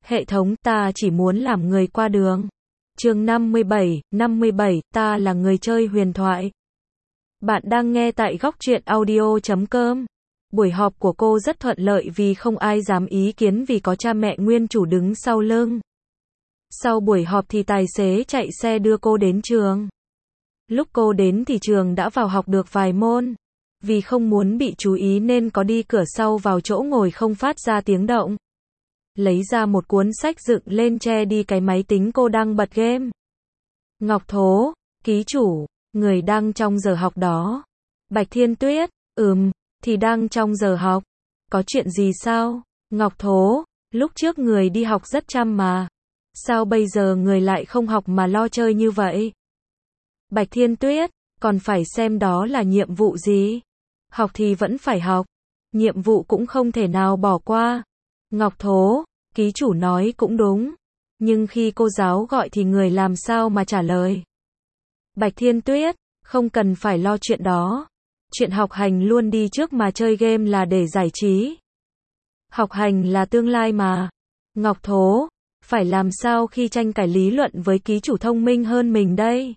Hệ thống, ta chỉ muốn làm người qua đường. Chương 57, ta là người chơi huyền thoại. Bạn đang nghe tại góc truyện audio.com. Buổi họp của cô rất thuận lợi vì không ai dám ý kiến vì có cha mẹ nguyên chủ đứng sau lưng. Sau buổi họp thì tài xế chạy xe đưa cô đến trường. Lúc cô đến thì trường đã vào học được vài môn. Vì không muốn bị chú ý nên có đi cửa sau vào chỗ ngồi không phát ra tiếng động. Lấy ra một cuốn sách dựng lên che đi cái máy tính cô đang bật game. Ngọc Thố, ký chủ, người đang trong giờ học đó. Bạch Thiên Tuyết, thì đang trong giờ học. Có chuyện gì sao? Ngọc Thố, lúc trước người đi học rất chăm mà. Sao bây giờ người lại không học mà lo chơi như vậy? Bạch Thiên Tuyết, còn phải xem đó là nhiệm vụ gì? Học thì vẫn phải học. Nhiệm vụ cũng không thể nào bỏ qua. Ngọc Thố, ký chủ nói cũng đúng. Nhưng khi cô giáo gọi thì người làm sao mà trả lời? Bạch Thiên Tuyết, không cần phải lo chuyện đó. Chuyện học hành luôn đi trước mà chơi game là để giải trí. Học hành là tương lai mà. Ngọc Thố, phải làm sao khi tranh cãi lý luận với ký chủ thông minh hơn mình đây?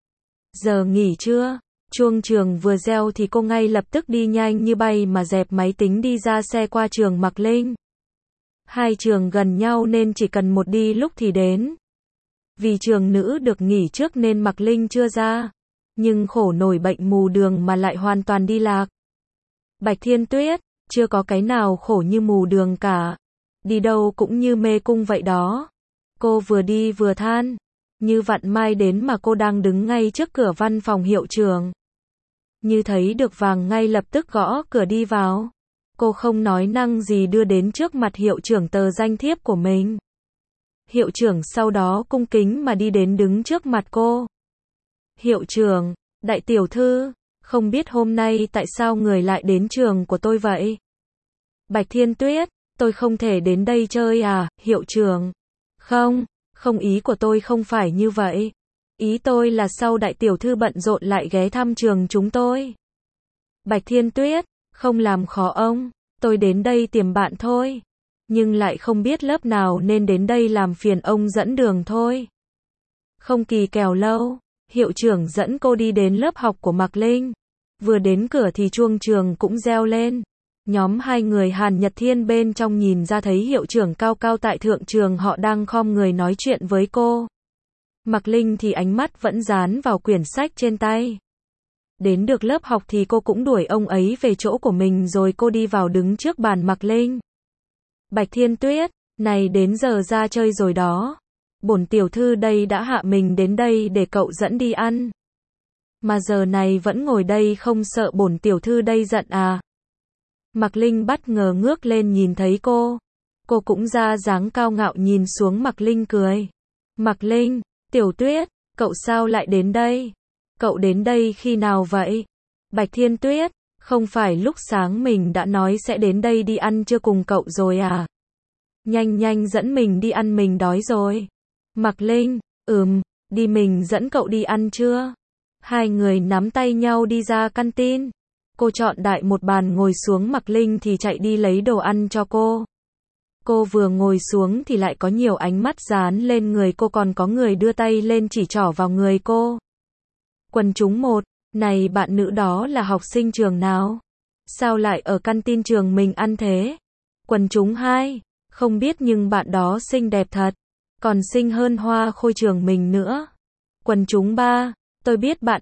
Giờ nghỉ trưa, chuông trường vừa reo thì cô ngay lập tức đi nhanh như bay mà dẹp máy tính đi ra xe qua trường Mạc Linh. Hai trường gần nhau nên chỉ cần một đi lúc thì đến. Vì trường nữ được nghỉ trước nên Mạc Linh chưa ra. Nhưng khổ nổi bệnh mù đường mà lại hoàn toàn đi lạc. Bạch Thiên Tuyết, chưa có cái nào khổ như mù đường cả. Đi đâu cũng như mê cung vậy đó. Cô vừa đi vừa than. Như vặn mai đến mà cô đang đứng ngay trước cửa văn phòng hiệu trưởng. Như thấy được vàng ngay lập tức gõ cửa đi vào. Cô không nói năng gì đưa đến trước mặt hiệu trưởng tờ danh thiếp của mình. Hiệu trưởng sau đó cung kính mà đi đến đứng trước mặt cô. Hiệu trưởng, đại tiểu thư, không biết hôm nay tại sao người lại đến trường của tôi vậy? Bạch Thiên Tuyết, tôi không thể đến đây chơi à, hiệu trưởng? Không ý của tôi không phải như vậy. Ý tôi là sau đại tiểu thư bận rộn lại ghé thăm trường chúng tôi. Bạch Thiên Tuyết, không làm khó ông, tôi đến đây tìm bạn thôi. Nhưng lại không biết lớp nào nên đến đây làm phiền ông dẫn đường thôi. Không kỳ kèo lâu, hiệu trưởng dẫn cô đi đến lớp học của Mạc Linh. Vừa đến cửa thì chuông trường cũng reo lên. Nhóm hai người Hàn Nhật Thiên bên trong nhìn ra thấy hiệu trưởng cao cao tại thượng trường họ đang khom người nói chuyện với cô. Mạc Linh thì ánh mắt vẫn dán vào quyển sách trên tay. Đến được lớp học thì cô cũng đuổi ông ấy về chỗ của mình rồi cô đi vào đứng trước bàn Mạc Linh. Bạch Thiên Tuyết, này đến giờ ra chơi rồi đó. Bổn tiểu thư đây đã hạ mình đến đây để cậu dẫn đi ăn. Mà giờ này vẫn ngồi đây không sợ bổn tiểu thư đây giận à? Mạc Linh bất ngờ ngước lên nhìn thấy cô. Cô cũng ra dáng cao ngạo nhìn xuống Mạc Linh cười. Mạc Linh, Tiểu Tuyết, cậu sao lại đến đây? Cậu đến đây khi nào vậy? Bạch Thiên Tuyết, không phải lúc sáng mình đã nói sẽ đến đây đi ăn trưa cùng cậu rồi à? Nhanh dẫn mình đi ăn, mình đói rồi. Mạc Linh, đi mình dẫn cậu đi ăn trưa. Hai người nắm tay nhau đi ra canteen. Cô chọn đại một bàn ngồi xuống, Mạc Linh thì chạy đi lấy đồ ăn cho cô. Cô vừa ngồi xuống thì lại có nhiều ánh mắt dán lên người cô, còn có người đưa tay lên chỉ trỏ vào người cô. Quần chúng 1, này bạn nữ đó là học sinh trường nào? Sao lại ở canteen trường mình ăn thế? Quần chúng 2, không biết nhưng bạn đó xinh đẹp thật, còn xinh hơn Hoa Khôi trường mình nữa. Quần chúng 3, tôi biết bạn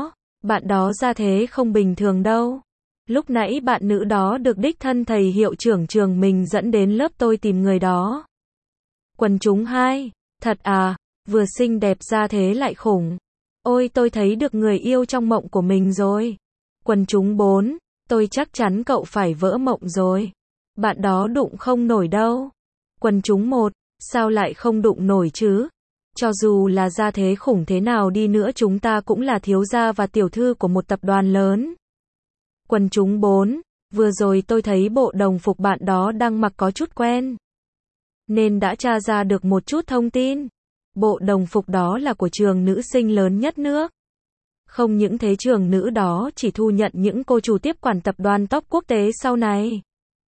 đó ra thế không bình thường đâu. Lúc nãy bạn nữ đó được đích thân thầy hiệu trưởng trường mình dẫn đến lớp tôi tìm người đó. Quần chúng 2, thật à, vừa xinh đẹp ra thế lại khủng. Ôi tôi thấy được người yêu trong mộng của mình rồi. Quần chúng 4, tôi chắc chắn cậu phải vỡ mộng rồi. Bạn đó đụng không nổi đâu. Quần chúng 1, sao lại không đụng nổi chứ? Cho dù là gia thế khủng thế nào đi nữa chúng ta cũng là thiếu gia và tiểu thư của một tập đoàn lớn. Quần chúng 4, vừa rồi tôi thấy bộ đồng phục bạn đó đang mặc có chút quen. Nên đã tra ra được một chút thông tin. Bộ đồng phục đó là của trường nữ sinh lớn nhất nước. Không những thế trường nữ đó chỉ thu nhận những cô chủ tiếp quản tập đoàn top quốc tế sau này.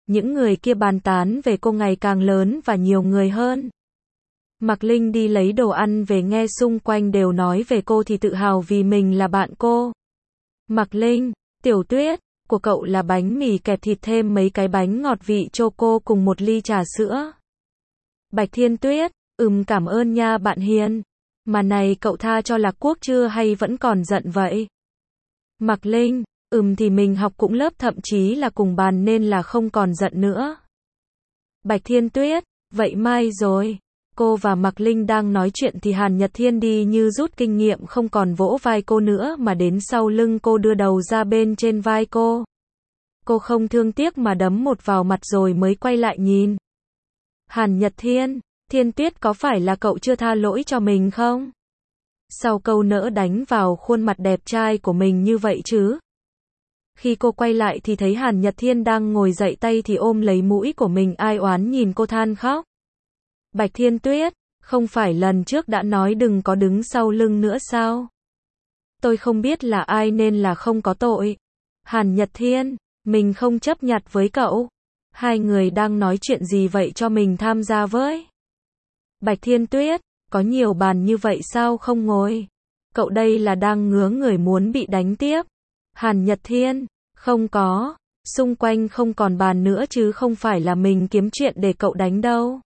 Những người kia bàn tán về cô ngày càng lớn và nhiều người hơn. Mạc Linh đi lấy đồ ăn về nghe xung quanh đều nói về cô thì tự hào vì mình là bạn cô. Mạc Linh, Tiểu Tuyết, của cậu là bánh mì kẹp thịt thêm mấy cái bánh ngọt vị choco cùng một ly trà sữa. Bạch Thiên Tuyết, cảm ơn nha bạn hiền. Mà này cậu tha cho Lạc Quốc chưa hay vẫn còn giận vậy? Mạc Linh, thì mình học cũng lớp thậm chí là cùng bàn nên là không còn giận nữa. Bạch Thiên Tuyết, vậy mai rồi. Cô và Mạc Linh đang nói chuyện thì Hàn Nhật Thiên đi như rút kinh nghiệm không còn vỗ vai cô nữa mà đến sau lưng cô đưa đầu ra bên trên vai cô. Cô không thương tiếc mà đấm một vào mặt rồi mới quay lại nhìn. Hàn Nhật Thiên, Thiên Tuyết có phải là cậu chưa tha lỗi cho mình không? Sao câu nỡ đánh vào khuôn mặt đẹp trai của mình như vậy chứ? Khi cô quay lại thì thấy Hàn Nhật Thiên đang ngồi dậy tay thì ôm lấy mũi của mình ai oán nhìn cô than khóc. Bạch Thiên Tuyết, không phải lần trước đã nói đừng có đứng sau lưng nữa sao? Tôi không biết là ai nên là không có tội. Hàn Nhật Thiên, mình không chấp nhặt với cậu. Hai người đang nói chuyện gì vậy cho mình tham gia với? Bạch Thiên Tuyết, có nhiều bàn như vậy sao không ngồi? Cậu đây là đang ngứa người muốn bị đánh tiếp. Hàn Nhật Thiên, không có, xung quanh không còn bàn nữa chứ không phải là mình kiếm chuyện để cậu đánh đâu.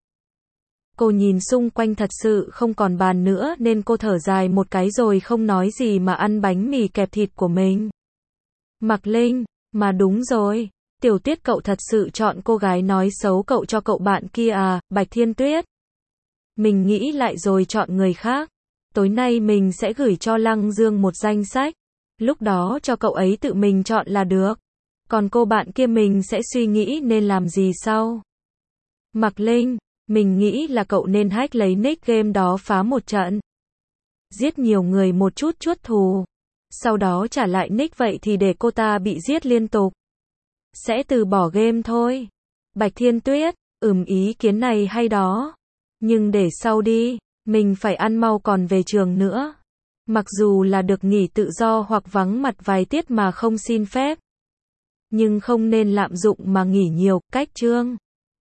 Cô nhìn xung quanh thật sự không còn bàn nữa nên cô thở dài một cái rồi không nói gì mà ăn bánh mì kẹp thịt của mình. Mạc Linh, mà đúng rồi, Tiểu Tuyết cậu thật sự chọn cô gái nói xấu cậu cho cậu bạn kia à, Bạch Thiên Tuyết. Mình nghĩ lại rồi chọn người khác. Tối nay mình sẽ gửi cho Lăng Dương một danh sách. Lúc đó cho cậu ấy tự mình chọn là được. Còn cô bạn kia mình sẽ suy nghĩ nên làm gì sau. Mạc Linh, mình nghĩ là cậu nên hack lấy nick game đó phá một trận. Giết nhiều người một chút chuốt thù. Sau đó trả lại nick vậy thì để cô ta bị giết liên tục. Sẽ từ bỏ game thôi. Bạch Thiên Tuyết, ý kiến này hay đó. Nhưng để sau đi, mình phải ăn mau còn về trường nữa. Mặc dù là được nghỉ tự do hoặc vắng mặt vài tiết mà không xin phép. Nhưng không nên lạm dụng mà nghỉ nhiều, cách chương.